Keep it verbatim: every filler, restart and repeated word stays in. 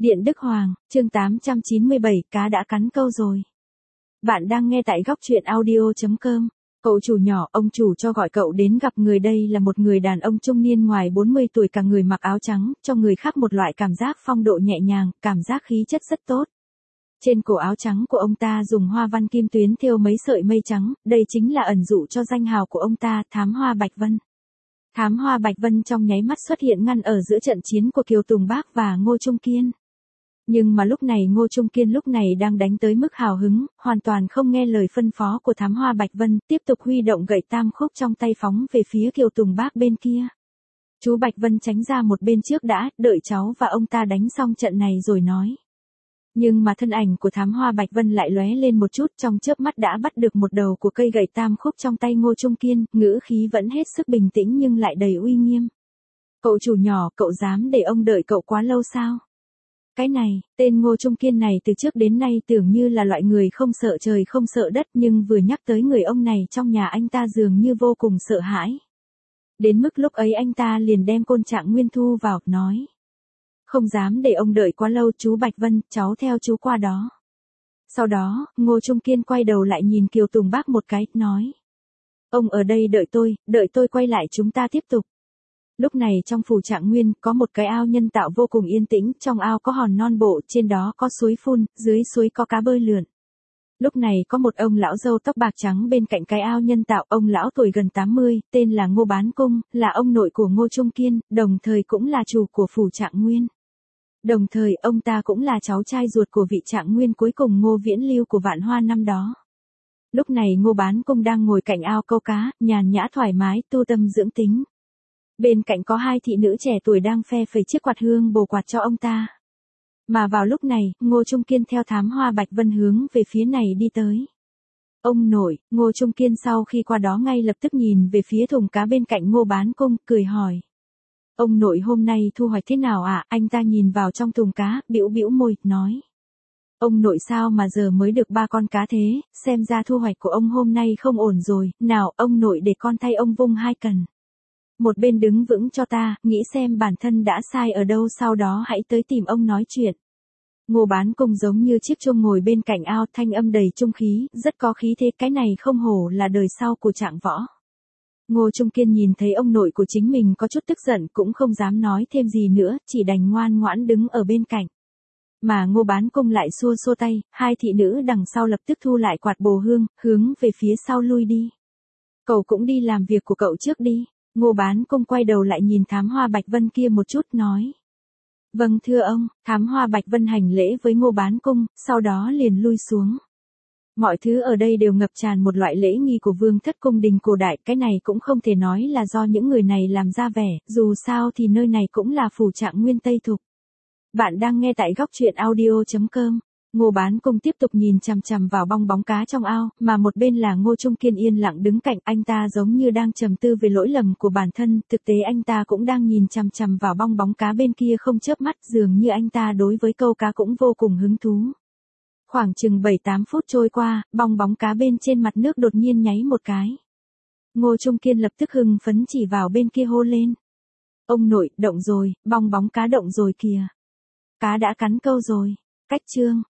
Điện Đức Hoàng, chương tám trăm chín mươi bảy, cá đã cắn câu rồi. Bạn đang nghe tại góc truyện audio chấm com. Cậu chủ nhỏ, ông chủ cho gọi cậu đến gặp người. Đây là một người đàn ông trung niên ngoài bốn mươi tuổi, cả người mặc áo trắng, cho người khác một loại cảm giác phong độ nhẹ nhàng, cảm giác khí chất rất tốt. Trên cổ áo trắng của ông ta dùng hoa văn kim tuyến thêu mấy sợi mây trắng, đây chính là ẩn dụ cho danh hào của ông ta, Thám Hoa Bạch Vân. Thám Hoa Bạch Vân trong nháy mắt xuất hiện ngăn ở giữa trận chiến của Kiều Tùng Bác và Ngô Trung Kiên. Nhưng mà lúc này Ngô Trung Kiên lúc này đang đánh tới mức hào hứng, hoàn toàn không nghe lời phân phó của Thám Hoa Bạch Vân, tiếp tục huy động gậy tam khúc trong tay phóng về phía Kiều Tùng Bác bên kia. Chú Bạch Vân tránh ra một bên trước đã, đợi cháu và ông ta đánh xong trận này rồi nói. Nhưng mà thân ảnh của Thám Hoa Bạch Vân lại lóe lên một chút, trong chớp mắt đã bắt được một đầu của cây gậy tam khúc trong tay Ngô Trung Kiên, ngữ khí vẫn hết sức bình tĩnh nhưng lại đầy uy nghiêm. Cậu chủ nhỏ, cậu dám để ông đợi cậu quá lâu sao? Cái này, tên Ngô Trung Kiên này từ trước đến nay tưởng như là loại người không sợ trời không sợ đất, nhưng vừa nhắc tới người ông này trong nhà anh ta dường như vô cùng sợ hãi. Đến mức lúc ấy anh ta liền đem Côn Trạng Nguyên thu vào, nói. Không dám để ông đợi quá lâu chú Bạch Vân, cháu theo chú qua đó. Sau đó, Ngô Trung Kiên quay đầu lại nhìn Kiều Tùng Bác một cái, nói. Ông ở đây đợi tôi, đợi tôi quay lại chúng ta tiếp tục. Lúc này trong phủ Trạng Nguyên có một cái ao nhân tạo vô cùng yên tĩnh, trong ao có hòn non bộ, trên đó có suối phun, dưới suối có cá bơi lượn. Lúc này có một ông lão râu tóc bạc trắng bên cạnh cái ao nhân tạo, ông lão tuổi gần tám mươi, tên là Ngô Bán Cung, là ông nội của Ngô Trung Kiên, đồng thời cũng là chủ của phủ Trạng Nguyên. Đồng thời ông ta cũng là cháu trai ruột của vị Trạng Nguyên cuối cùng Ngô Viễn Lưu của Vạn Hoa năm đó. Lúc này Ngô Bán Cung đang ngồi cạnh ao câu cá, nhàn nhã thoải mái, tu tâm dưỡng tính. Bên cạnh có hai thị nữ trẻ tuổi đang phe phẩy chiếc quạt hương bồ quạt cho ông ta. Mà vào lúc này, Ngô Trung Kiên theo Thám Hoa Bạch Vân hướng về phía này đi tới. Ông nội, Ngô Trung Kiên sau khi qua đó ngay lập tức nhìn về phía thùng cá bên cạnh Ngô Bán Cung, cười hỏi. Ông nội hôm nay thu hoạch thế nào ạ? À? Anh ta nhìn vào trong thùng cá, bĩu bĩu môi, nói. Ông nội sao mà giờ mới được ba con cá thế, xem ra thu hoạch của ông hôm nay không ổn rồi, nào ông nội để con thay ông vung hai cần. Một bên đứng vững cho ta, nghĩ xem bản thân đã sai ở đâu sau đó hãy tới tìm ông nói chuyện. Ngô Bán Cung giống như chiếc chuông ngồi bên cạnh ao, thanh âm đầy trung khí, rất có khí thế, cái này không hổ là đời sau của Trạng Võ. Ngô Trung Kiên nhìn thấy ông nội của chính mình có chút tức giận cũng không dám nói thêm gì nữa, chỉ đành ngoan ngoãn đứng ở bên cạnh. Mà Ngô Bán Cung lại xua xua tay, hai thị nữ đằng sau lập tức thu lại quạt bồ hương, hướng về phía sau lui đi. Cậu cũng đi làm việc của cậu trước đi. Ngô Bán Cung quay đầu lại nhìn Thám Hoa Bạch Vân kia một chút, nói. Vâng thưa ông. Thám Hoa Bạch Vân hành lễ với Ngô Bán Cung, sau đó liền lui xuống. Mọi thứ ở đây đều ngập tràn một loại lễ nghi của vương thất cung đình cổ đại, cái này cũng không thể nói là do những người này làm ra vẻ, dù sao thì nơi này cũng là phủ Trạng Nguyên Tây Thục. Bạn đang nghe tại góc truyện audio chấm com. Ngô Bán Cung tiếp tục nhìn chằm chằm vào bong bóng cá trong ao, mà một bên là Ngô Trung Kiên yên lặng đứng cạnh, anh ta giống như đang trầm tư về lỗi lầm của bản thân, thực tế anh ta cũng đang nhìn chằm chằm vào bong bóng cá bên kia không chớp mắt, dường như anh ta đối với câu cá cũng vô cùng hứng thú. Khoảng chừng bảy tám phút trôi qua, bong bóng cá bên trên mặt nước đột nhiên nháy một cái. Ngô Trung Kiên lập tức hưng phấn chỉ vào bên kia hô lên. Ông nội, động rồi, bong bóng cá động rồi kìa. Cá đã cắn câu rồi. Cách chương.